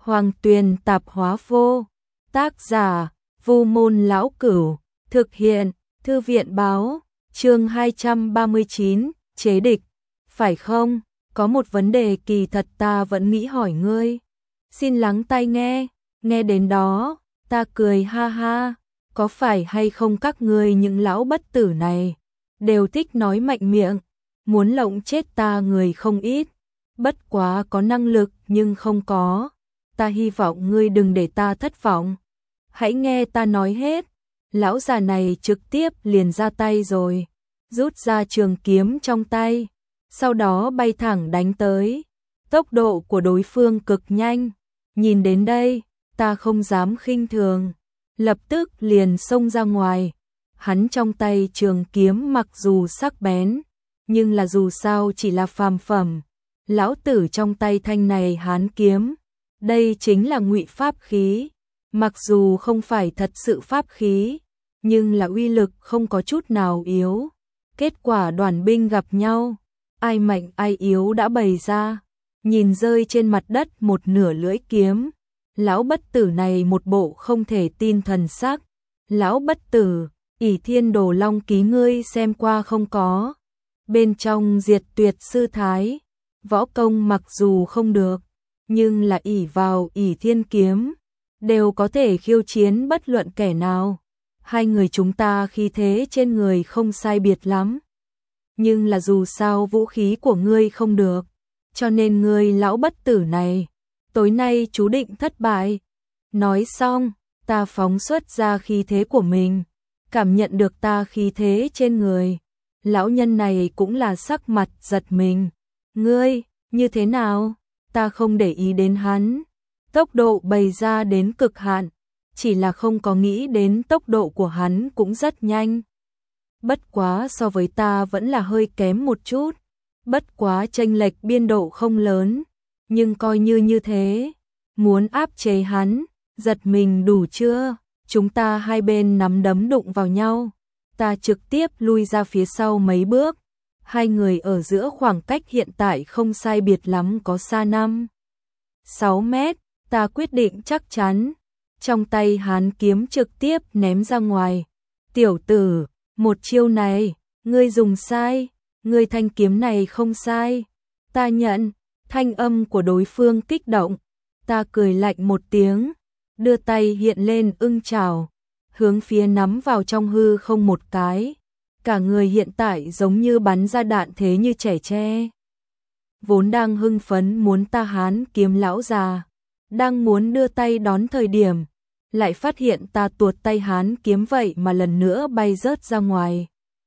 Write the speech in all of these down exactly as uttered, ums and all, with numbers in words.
Hoàng Tuyền tạp hóa vô. Tác giả: Vu Môn Lão Cửu. Thực hiện: Thư viện báo. Chương hai trăm ba mươi chín, chế địch. Phải không? Có một vấn đề kỳ thật ta vẫn nghĩ hỏi ngươi. Xin lắng tai nghe. Nghe đến đó, ta cười ha ha. Có phải hay không các ngươi những lão bất tử này đều thích nói mạnh miệng, muốn lộng chết ta người không ít. Bất quá có năng lực nhưng không có. Ta hy vọng ngươi đừng để ta thất vọng. Hãy nghe ta nói hết. Lão già này trực tiếp liền ra tay rồi, rút ra trường kiếm trong tay, sau đó bay thẳng đánh tới. Tốc độ của đối phương cực nhanh. Nhìn đến đây, ta không dám khinh thường, lập tức liền xông ra ngoài. Hắn trong tay trường kiếm mặc dù sắc bén, nhưng là dù sao chỉ là phàm phẩm. Lão tử trong tay thanh này hán kiếm, đây chính là ngụy pháp khí. Mặc dù không phải thật sự pháp khí, nhưng là uy lực không có chút nào yếu. Kết quả đoàn binh gặp nhau, ai mạnh ai yếu đã bày ra. Nhìn rơi trên mặt đất một nửa lưỡi kiếm, lão bất tử này một bộ không thể tin thần sắc. Lão bất tử, Ỷ Thiên Đồ Long ký ngươi xem qua không có? Bên trong diệt tuyệt sư thái, võ công mặc dù không được, nhưng là ỷ vào Ỷ Thiên kiếm, đều có thể khiêu chiến bất luận kẻ nào. Hai người chúng ta khí thế trên người không sai biệt lắm, nhưng là dù sao vũ khí của ngươi không được, cho nên ngươi lão bất tử này, tối nay chú định thất bại. Nói xong, ta phóng xuất ra khí thế của mình, cảm nhận được ta khí thế trên người. Lão nhân này cũng là sắc mặt giật mình. Ngươi, như thế nào? Ta không để ý đến hắn. Tốc độ bày ra đến cực hạn, chỉ là không có nghĩ đến tốc độ của hắn cũng rất nhanh. Bất quá so với ta vẫn là hơi kém một chút. Bất quá chênh lệch biên độ không lớn, nhưng coi như như thế, muốn áp chế hắn, giật mình đủ chưa? Chúng ta hai bên nắm đấm đụng vào nhau, ta trực tiếp lui ra phía sau mấy bước. Hai người ở giữa khoảng cách hiện tại không sai biệt lắm có xa năm sáu mét. Ta quyết định chắc chắn, trong tay hán kiếm trực tiếp ném ra ngoài. Tiểu tử, một chiêu này, ngươi dùng sai, ngươi thanh kiếm này không sai. Ta nhận. Thanh âm của đối phương kích động. Ta cười lạnh một tiếng, đưa tay hiện lên ưng chảo, hướng phía nắm vào trong hư không một cái. Cả người hiện tại giống như bắn ra đạn thế như trẻ tre. Vốn đang hưng phấn muốn ta hán kiếm lão già, đang muốn đưa tay đón thời điểm, lại phát hiện ta tuột tay hán kiếm vậy mà lần nữa bay rớt ra ngoài.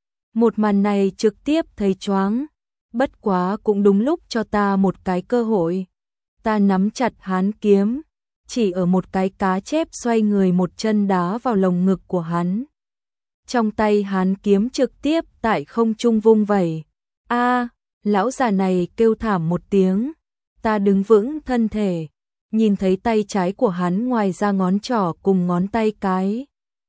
Một màn này trực tiếp thấy choáng, bất quá cũng đúng lúc cho ta một cái cơ hội. Ta nắm chặt hán kiếm, chỉ ở một cái cá chép xoay người một chân đá vào lồng ngực của hắn. Trong tay hán kiếm trực tiếp tại không trung vung vẩy. A, lão già này kêu thảm một tiếng. Ta đứng vững thân thể, nhìn thấy tay trái của hắn ngoài ra ngón trỏ cùng ngón tay cái,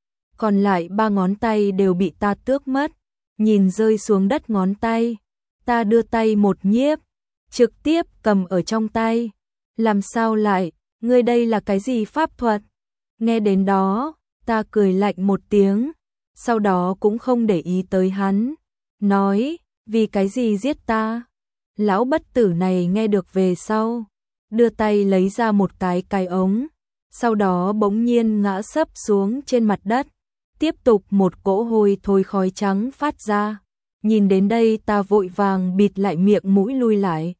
còn lại ba ngón tay đều bị ta tước mất. Nhìn rơi xuống đất ngón tay, ta đưa tay một nhiếp, trực tiếp cầm ở trong tay. Làm sao lại, ngươi đây là cái gì pháp thuật? Nghe đến đó, ta cười lạnh một tiếng, sau đó cũng không để ý tới hắn, nói, vì cái gì giết ta? Lão bất tử này nghe được về sau, đưa tay lấy ra một cái cái ống, sau đó bỗng nhiên ngã sấp xuống trên mặt đất. Tiếp tục một cỗ hôi thối khói trắng phát ra. Nhìn đến đây ta vội vàng bịt lại miệng mũi lui lại.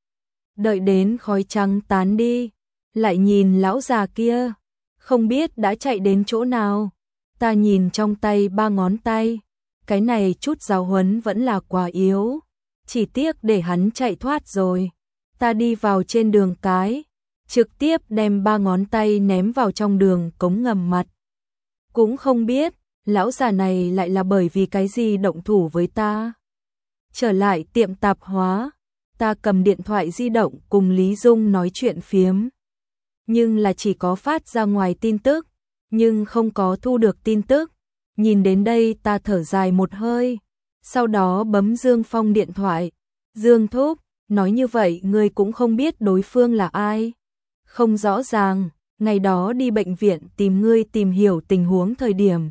Đợi đến khói trắng tán đi, lại nhìn lão già kia, không biết đã chạy đến chỗ nào. Ta nhìn trong tay ba ngón tay, cái này chút giáo huấn vẫn là quá yếu, chỉ tiếc để hắn chạy thoát rồi. Ta đi vào trên đường cái, trực tiếp đem ba ngón tay ném vào trong đường cống ngầm mặt. Cũng không biết, lão già này lại là bởi vì cái gì động thủ với ta. Trở lại tiệm tạp hóa, ta cầm điện thoại di động cùng Lý Dung nói chuyện phiếm. Nhưng là chỉ có phát ra ngoài tin tức, nhưng không có thu được tin tức. Nhìn đến đây ta thở dài một hơi, sau đó bấm Dương Phong điện thoại. Dương thúc, nói như vậy ngươi cũng không biết đối phương là ai. Không rõ ràng, ngày đó đi bệnh viện tìm ngươi tìm hiểu tình huống thời điểm.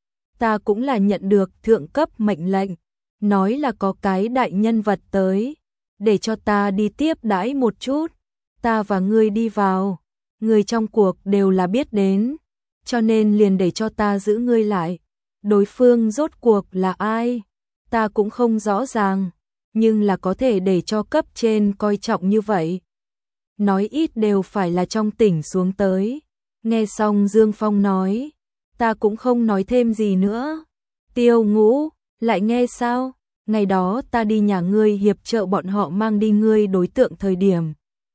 Ta cũng là nhận được thượng cấp mệnh lệnh, nói là có cái đại nhân vật tới, để cho ta đi tiếp đãi một chút. Ta và ngươi đi vào, người trong cuộc đều là biết đến, cho nên liền để cho ta giữ ngươi lại. Đối phương rốt cuộc là ai? Ta cũng không rõ ràng, nhưng là có thể để cho cấp trên coi trọng như vậy. Nói ít đều phải là trong tỉnh xuống tới. Nghe xong Dương Phong nói, ta cũng không nói thêm gì nữa. Tiêu Ngũ, lại nghe sao? Ngày đó ta đi nhà ngươi hiệp trợ bọn họ mang đi ngươi đối tượng thời điểm.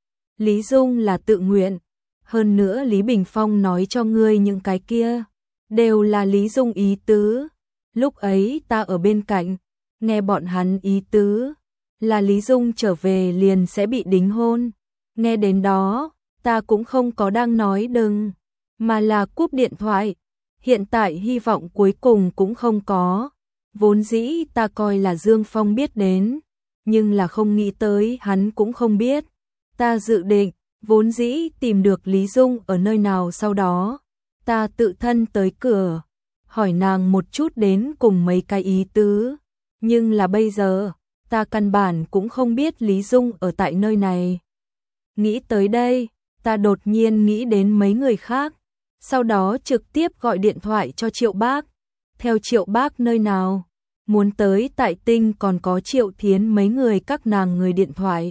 Lý Dung là tự nguyện, hơn nữa Lý Bình Phong nói cho ngươi những cái kia, đều là Lý Dung ý tứ. Lúc ấy ta ở bên cạnh, nghe bọn hắn ý tứ, là Lý Dung trở về liền sẽ bị đính hôn. Nghe đến đó, ta cũng không có đang nói đừng, mà là cúp điện thoại. Hiện tại hy vọng cuối cùng cũng không có. Vốn dĩ ta coi là Dương Phong biết đến, nhưng là không nghĩ tới hắn cũng không biết. Ta dự định, vốn dĩ tìm được Lý Dung ở nơi nào, sau đó ta tự thân tới cửa, hỏi nàng một chút đến cùng mấy cái ý tứ. Nhưng là bây giờ, ta căn bản cũng không biết Lý Dung ở tại nơi này. Nghĩ tới đây, ta đột nhiên nghĩ đến mấy người khác, sau đó trực tiếp gọi điện thoại cho Triệu Bác. Theo Triệu Bác nơi nào, muốn tới tại Tinh còn có Triệu Thiến mấy người các nàng người điện thoại.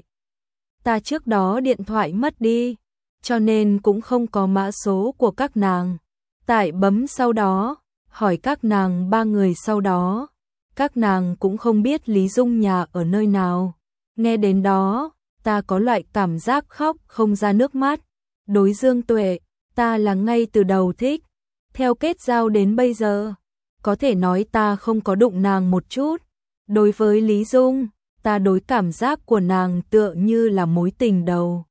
Ta trước đó điện thoại mất đi, cho nên cũng không có mã số của các nàng. Tại bấm sau đó, hỏi các nàng ba người sau đó, các nàng cũng không biết Lý Dung nhà ở nơi nào. Nghe đến đó, ta có loại cảm giác khóc không ra nước mắt. Đối Dương Tuệ, ta là ngay từ đầu thích, theo kết giao đến bây giờ, có thể nói ta không có đụng nàng một chút. Đối với Lý Dung, ta đối cảm giác của nàng tựa như là mối tình đầu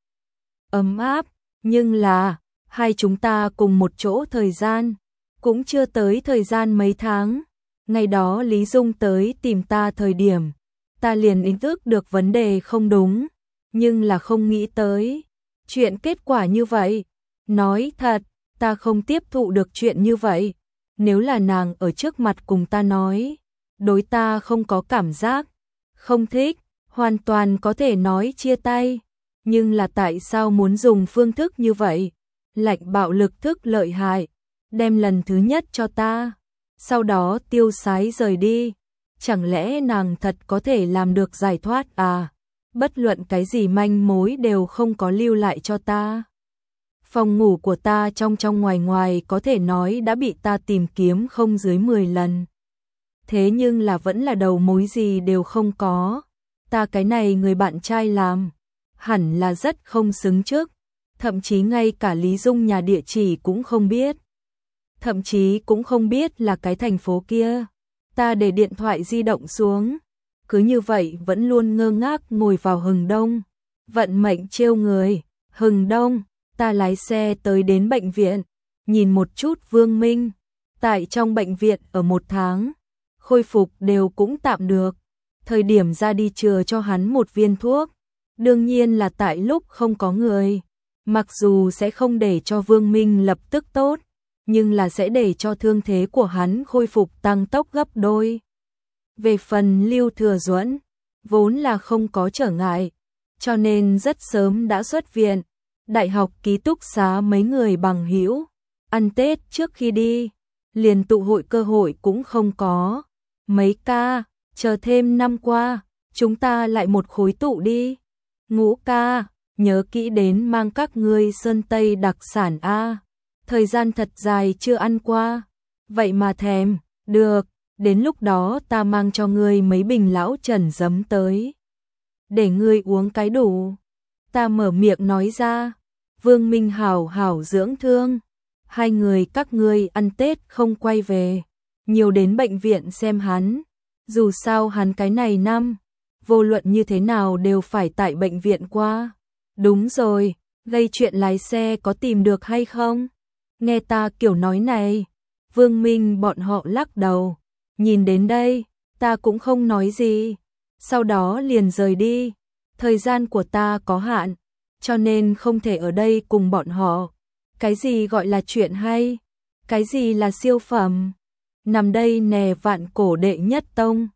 ấm áp, nhưng là hai chúng ta cùng một chỗ thời gian cũng chưa tới thời gian mấy tháng. Ngày đó Lý Dung tới tìm ta thời điểm, ta liền ý thức được vấn đề không đúng, nhưng là không nghĩ tới chuyện kết quả như vậy. Nói thật, ta không tiếp thụ được chuyện như vậy. Nếu là nàng ở trước mặt cùng ta nói, đối ta không có cảm giác, không thích, hoàn toàn có thể nói chia tay. Nhưng là tại sao muốn dùng phương thức như vậy? Lạnh bạo lực thức lợi hại, đem lần thứ nhất cho ta, sau đó tiêu sái rời đi. Chẳng lẽ nàng thật có thể làm được giải thoát à? Bất luận cái gì manh mối đều không có lưu lại cho ta. Phòng ngủ của ta trong trong ngoài ngoài có thể nói đã bị ta tìm kiếm không dưới mười lần. Thế nhưng là vẫn là đầu mối gì đều không có. Ta cái này người bạn trai làm, hẳn là rất không xứng trước. Thậm chí ngay cả Lý Dung nhà địa chỉ cũng không biết. Thậm chí cũng không biết là cái thành phố kia. Ta để điện thoại di động xuống, cứ như vậy vẫn luôn ngơ ngác ngồi vào Hừng Đông. Vận mệnh trêu người. Hừng Đông, ta lái xe tới đến bệnh viện, nhìn một chút Vương Minh. Tại trong bệnh viện ở một tháng, khôi phục đều cũng tạm được. Thời điểm ra đi chừa cho hắn một viên thuốc. Đương nhiên là tại lúc không có người. Mặc dù sẽ không để cho Vương Minh lập tức tốt, nhưng là sẽ để cho thương thế của hắn khôi phục tăng tốc gấp đôi. Về phần Lưu Thừa Duẫn, vốn là không có trở ngại, cho nên rất sớm đã xuất viện. Đại học ký túc xá mấy người bằng hữu, ăn Tết trước khi đi, liền tụ hội cơ hội cũng không có. Mấy ca, chờ thêm năm qua, chúng ta lại một khối tụ đi. Ngũ ca, nhớ kỹ đến mang các ngươi Sơn Tây đặc sản a. Thời gian thật dài chưa ăn qua, vậy mà thèm. Được, đến lúc đó ta mang cho ngươi mấy bình lão Trần giấm tới, để ngươi uống cái đủ. Ta mở miệng nói ra. Vương Minh hảo hảo dưỡng thương. Hai người các ngươi ăn Tết không quay về, nhiều đến bệnh viện xem hắn. Dù sao hắn cái này năm, vô luận như thế nào đều phải tại bệnh viện qua. Đúng rồi, gây chuyện lái xe có tìm được hay không? Nghe ta kiểu nói này, Vương Minh bọn họ lắc đầu. Nhìn đến đây, ta cũng không nói gì, sau đó liền rời đi. Thời gian của ta có hạn, cho nên không thể ở đây cùng bọn họ. Cái gì gọi là chuyện hay? Cái gì là siêu phẩm? Nằm đây nè vạn cổ đệ nhất tông.